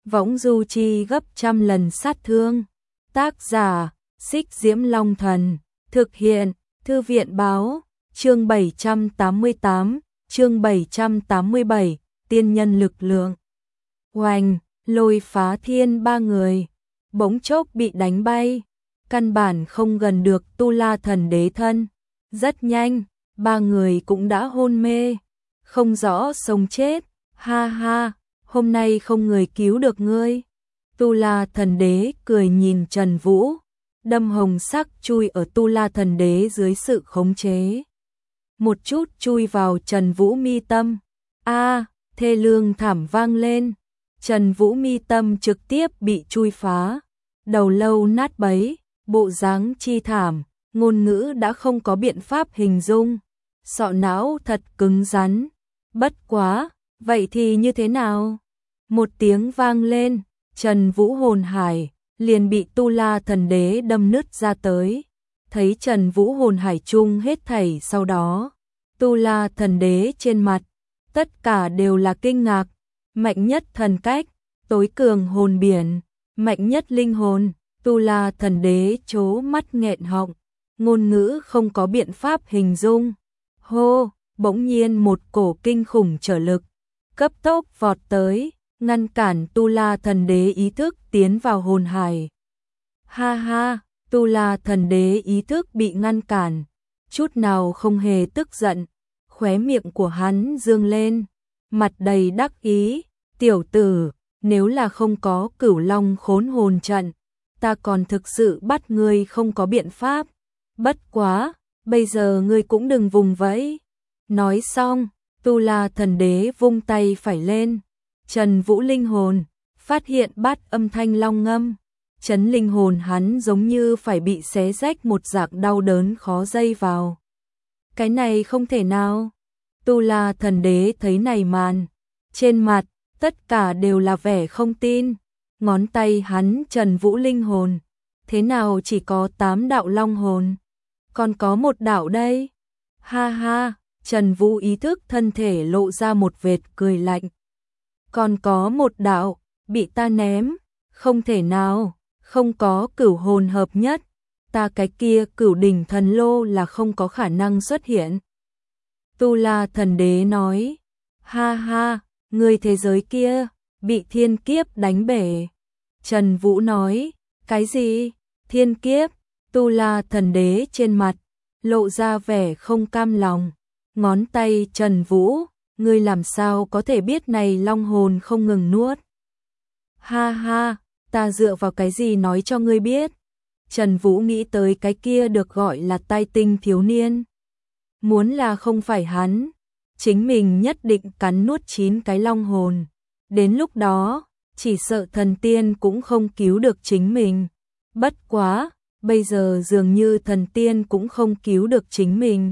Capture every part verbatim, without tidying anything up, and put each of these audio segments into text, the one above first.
võng du chi gấp trăm lần sát thương. Tác giả, Xích Diễm Long Thần, thực hiện, Thư viện Báo, chương bảy trăm tám mươi tám, chương bảy trăm tám mươi bảy, tiên nhân lực lượng. Oanh, Lôi Phá Thiên ba người, bỗng chốc bị đánh bay, căn bản không gần được Tu La Thần Đế thân. Rất nhanh, ba người cũng đã hôn mê, không rõ sống chết, ha ha, hôm nay không người cứu được ngươi. Tu La Thần Đế cười nhìn Trần Vũ, đâm hồng sắc chui ở Tu La Thần Đế dưới sự khống chế. Một chút chui vào Trần Vũ mi tâm, a thê lương thảm vang lên, Trần Vũ mi tâm trực tiếp bị chui phá, đầu lâu nát bấy, bộ dáng chi thảm, ngôn ngữ đã không có biện pháp hình dung, sọ não thật cứng rắn, bất quá, vậy thì như thế nào? Một tiếng vang lên, Trần Vũ hồn hải liền bị Tu La Thần Đế đâm nứt ra tới, thấy Trần Vũ hồn hải chung hết thảy sau đó, Tu La Thần Đế trên mặt, tất cả đều là kinh ngạc, mạnh nhất thần cách, tối cường hồn biển, mạnh nhất linh hồn, Tu La Thần Đế trố mắt nghẹn họng, ngôn ngữ không có biện pháp hình dung. Hô, bỗng nhiên một cổ kinh khủng trở lực, cấp tốc vọt tới, ngăn cản Tu La Thần Đế ý thức tiến vào hồn hải. Ha ha, Tu La Thần Đế ý thức bị ngăn cản, chút nào không hề tức giận, khóe miệng của hắn dương lên, mặt đầy đắc ý, tiểu tử, nếu là không có Cửu Long khốn hồn trận, ta còn thực sự bắt ngươi không có biện pháp, bất quá, bây giờ ngươi cũng đừng vùng vẫy. Nói xong, Tu La Thần Đế vung tay phải lên, Trần Vũ linh hồn, phát hiện bát âm thanh long ngâm, chấn linh hồn hắn giống như phải bị xé rách một dạng đau đớn khó dây vào. Cái này không thể nào. Tu La Thần Đế thấy này màn, trên mặt, tất cả đều là vẻ không tin, ngón tay hắn Trần Vũ linh hồn, thế nào chỉ có tám đạo long hồn, còn có một đạo đây. Ha ha, Trần Vũ ý thức thân thể lộ ra một vệt cười lạnh. Còn có một đạo, bị ta ném, không thể nào, không có cửu hồn hợp nhất, ta cái kia cửu đỉnh thần lô là không có khả năng xuất hiện. Tu La Thần Đế nói, ha ha, người thế giới kia, bị thiên kiếp đánh bể. Trần Vũ nói, cái gì, thiên kiếp? Tu La Thần Đế trên mặt, lộ ra vẻ không cam lòng, ngón tay Trần Vũ, ngươi làm sao có thể biết này long hồn không ngừng nuốt? Ha ha, ta dựa vào cái gì nói cho ngươi biết? Trần Vũ nghĩ tới cái kia được gọi là tai tinh thiếu niên. Muốn là không phải hắn, chính mình nhất định cắn nuốt chín cái long hồn. Đến lúc đó, chỉ sợ thần tiên cũng không cứu được chính mình. Bất quá, bây giờ dường như thần tiên cũng không cứu được chính mình.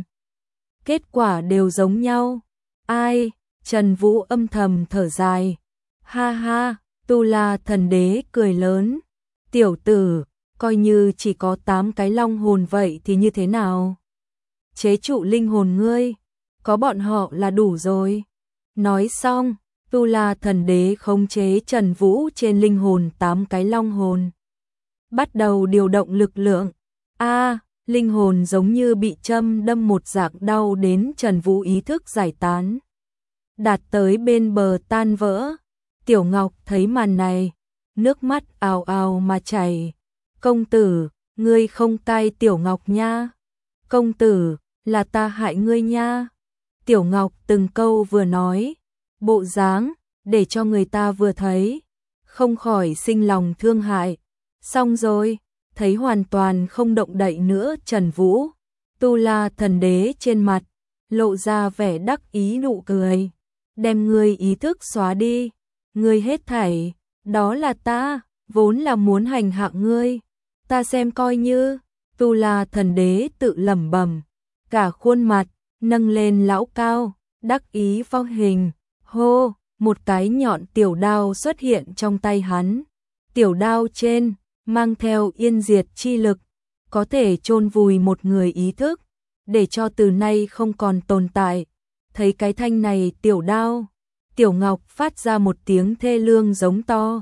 Kết quả đều giống nhau. Ai? Trần Vũ âm thầm thở dài. Ha ha, Tu La Thần Đế cười lớn. Tiểu tử, coi như chỉ có tám cái long hồn vậy thì như thế nào? Chế trụ linh hồn ngươi, có bọn họ là đủ rồi. Nói xong, Tu La Thần Đế khống chế Trần Vũ trên linh hồn tám cái long hồn, bắt đầu điều động lực lượng. A, linh hồn giống như bị châm đâm một dạng đau đến Trần Vũ ý thức giải tán, đạt tới bên bờ tan vỡ. Tiểu Ngọc thấy màn này, nước mắt ào ào mà chảy. Công tử, ngươi không cai Tiểu Ngọc nha. Công tử, là ta hại ngươi nha. Tiểu Ngọc từng câu vừa nói, bộ dáng, để cho người ta vừa thấy, không khỏi sinh lòng thương hại. Xong rồi, thấy hoàn toàn không động đậy nữa Trần Vũ, Tu La Thần Đế trên mặt, lộ ra vẻ đắc ý nụ cười. Đem ngươi ý thức xóa đi, ngươi hết thảy, đó là ta, vốn là muốn hành hạ ngươi, ta xem coi như. Tu La Thần Đế tự lẩm bẩm, cả khuôn mặt nâng lên lão cao, đắc ý phong hình. Hô, một cái nhọn tiểu đao xuất hiện trong tay hắn. Tiểu đao trên mang theo yên diệt chi lực, có thể chôn vùi một người ý thức, để cho từ nay không còn tồn tại. Thấy cái thanh này tiểu đao, Tiểu Ngọc phát ra một tiếng thê lương giống to.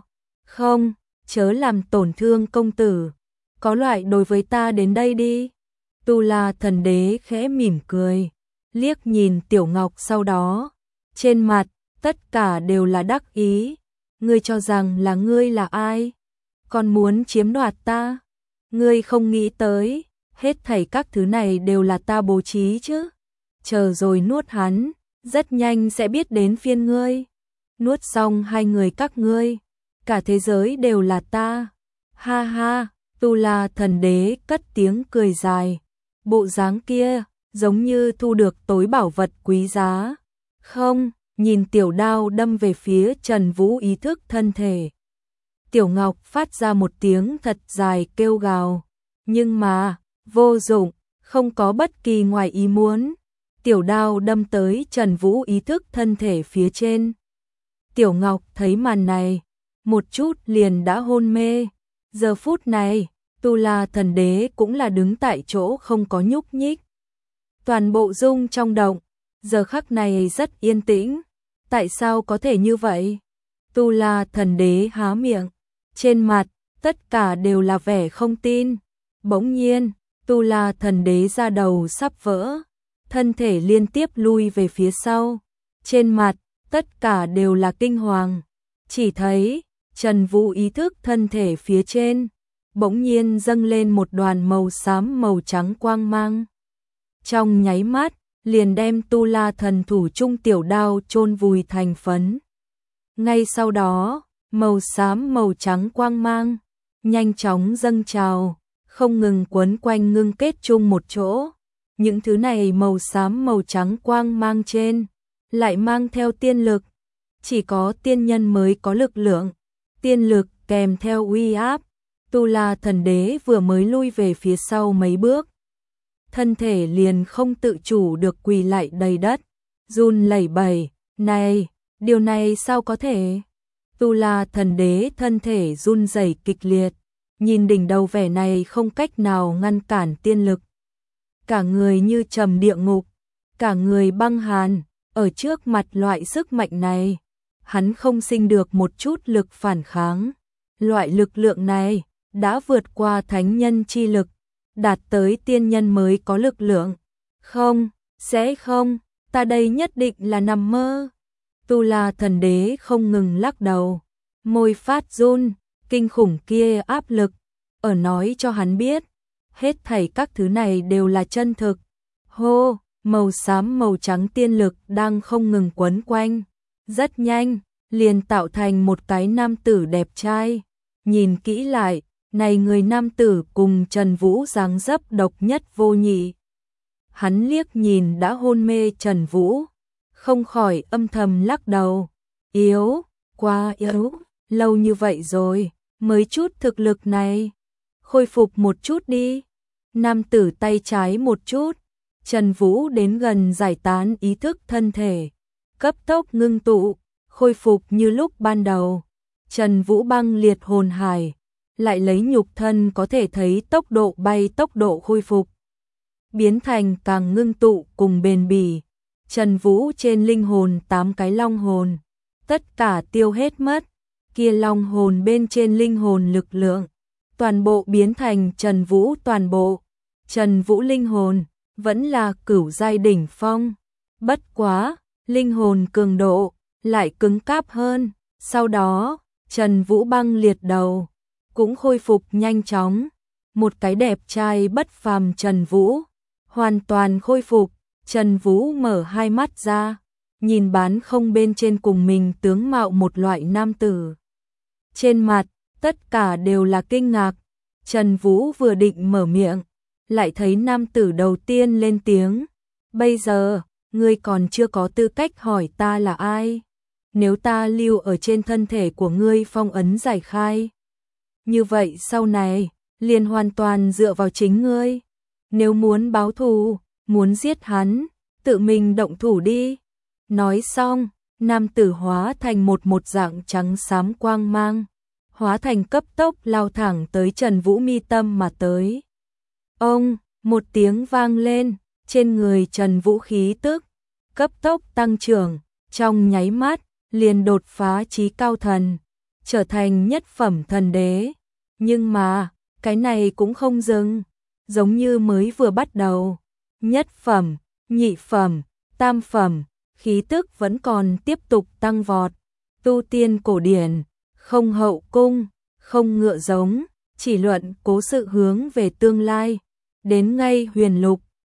Không, chớ làm tổn thương công tử. Có loại đối với ta đến đây đi. Tu La Thần Đế khẽ mỉm cười, liếc nhìn Tiểu Ngọc sau đó. Trên mặt, tất cả đều là đắc ý. Ngươi cho rằng là ngươi là ai? Còn muốn chiếm đoạt ta? Ngươi không nghĩ tới, hết thảy các thứ này đều là ta bố trí chứ. Chờ rồi nuốt hắn, rất nhanh sẽ biết đến phiên ngươi. Nuốt xong hai người các ngươi, cả thế giới đều là ta. Ha ha, Tu La Thần Đế cất tiếng cười dài. Bộ dáng kia, giống như thu được tối bảo vật quý giá. Không, nhìn tiểu đao đâm về phía Trần Vũ ý thức thân thể. Tiểu Ngọc phát ra một tiếng thật dài kêu gào. Nhưng mà, vô dụng, không có bất kỳ ngoài ý muốn. Tiểu đao đâm tới Trần Vũ ý thức thân thể phía trên. Tiểu Ngọc thấy màn này, một chút liền đã hôn mê. Giờ phút này, Tu La Thần Đế cũng là đứng tại chỗ không có nhúc nhích. Toàn bộ dung trong động, giờ khắc này rất yên tĩnh. Tại sao có thể như vậy? Tu La Thần Đế há miệng, trên mặt, tất cả đều là vẻ không tin. Bỗng nhiên, Tu La Thần Đế da đầu sắp vỡ, thân thể liên tiếp lui về phía sau. Trên mặt, tất cả đều là kinh hoàng. Chỉ thấy, Trần Vũ ý thức thân thể phía trên, bỗng nhiên dâng lên một đoàn màu xám màu trắng quang mang. Trong nháy mắt, liền đem Tu La Thần thủ trung tiểu đao chôn vùi thành phấn. Ngay sau đó, màu xám màu trắng quang mang, nhanh chóng dâng trào, không ngừng quấn quanh ngưng kết chung một chỗ. Những thứ này màu xám màu trắng quang mang trên, lại mang theo tiên lực. Chỉ có tiên nhân mới có lực lượng, tiên lực kèm theo uy áp. Tu La Thần Đế vừa mới lui về phía sau mấy bước, thân thể liền không tự chủ được quỳ lại đầy đất, run lẩy bẩy. Này, điều này sao có thể? Tu La Thần Đế thân thể run rẩy kịch liệt, nhìn đỉnh đầu vẻ này không cách nào ngăn cản tiên lực. Cả người như trầm địa ngục, cả người băng hàn, ở trước mặt loại sức mạnh này, hắn không sinh được một chút lực phản kháng. Loại lực lượng này đã vượt qua thánh nhân chi lực, đạt tới tiên nhân mới có lực lượng. Không, sẽ không, ta đây nhất định là nằm mơ. Tu La Thần Đế không ngừng lắc đầu, môi phát run, kinh khủng kia áp lực, ở nói cho hắn biết, hết thảy các thứ này đều là chân thực. Hô, màu xám màu trắng tiên lực đang không ngừng quấn quanh, rất nhanh, liền tạo thành một cái nam tử đẹp trai. Nhìn kỹ lại, này người nam tử cùng Trần Vũ dáng dấp độc nhất vô nhị. Hắn liếc nhìn đã hôn mê Trần Vũ, không khỏi âm thầm lắc đầu. Yếu, quá yếu, lâu như vậy rồi, mới chút thực lực này. Khôi phục một chút đi. Nam tử tay trái một chút, Trần Vũ đến gần giải tán ý thức thân thể, cấp tốc ngưng tụ, khôi phục như lúc ban đầu. Trần Vũ băng liệt hồn hải, lại lấy nhục thân có thể thấy tốc độ bay tốc độ khôi phục, biến thành càng ngưng tụ cùng bền bỉ. Trần Vũ trên linh hồn tám cái long hồn, tất cả tiêu hết mất, kia long hồn bên trên linh hồn lực lượng, toàn bộ biến thành Trần Vũ toàn bộ. Trần Vũ linh hồn, vẫn là cửu giai đỉnh phong, bất quá, linh hồn cường độ, lại cứng cáp hơn. Sau đó, Trần Vũ băng liệt đầu, cũng khôi phục nhanh chóng. Một cái đẹp trai bất phàm Trần Vũ, hoàn toàn khôi phục. Trần Vũ mở hai mắt ra, nhìn bán không bên trên cùng mình tướng mạo một loại nam tử. Trên mặt, tất cả đều là kinh ngạc. Trần Vũ vừa định mở miệng, lại thấy nam tử đầu tiên lên tiếng. Bây giờ, ngươi còn chưa có tư cách hỏi ta là ai. Nếu ta lưu ở trên thân thể của ngươi phong ấn giải khai, như vậy sau này, liền hoàn toàn dựa vào chính ngươi. Nếu muốn báo thù, muốn giết hắn, tự mình động thủ đi. Nói xong, nam tử hóa thành một một dạng trắng xám quang mang, hóa thành cấp tốc lao thẳng tới Trần Vũ mi tâm mà tới. Ông, một tiếng vang lên, trên người Trần Vũ khí tức, cấp tốc tăng trưởng, trong nháy mắt, liền đột phá chí cao thần. trở thành nhất phẩm thần đế. Nhưng mà, cái này cũng không dừng, giống như mới vừa bắt đầu. Nhất phẩm, nhị phẩm, tam phẩm, khí tức vẫn còn tiếp tục tăng vọt. Tu tiên cổ điển, không hậu cung, không ngựa giống, chỉ luận cố sự hướng về tương lai. Đến ngay huyền lục,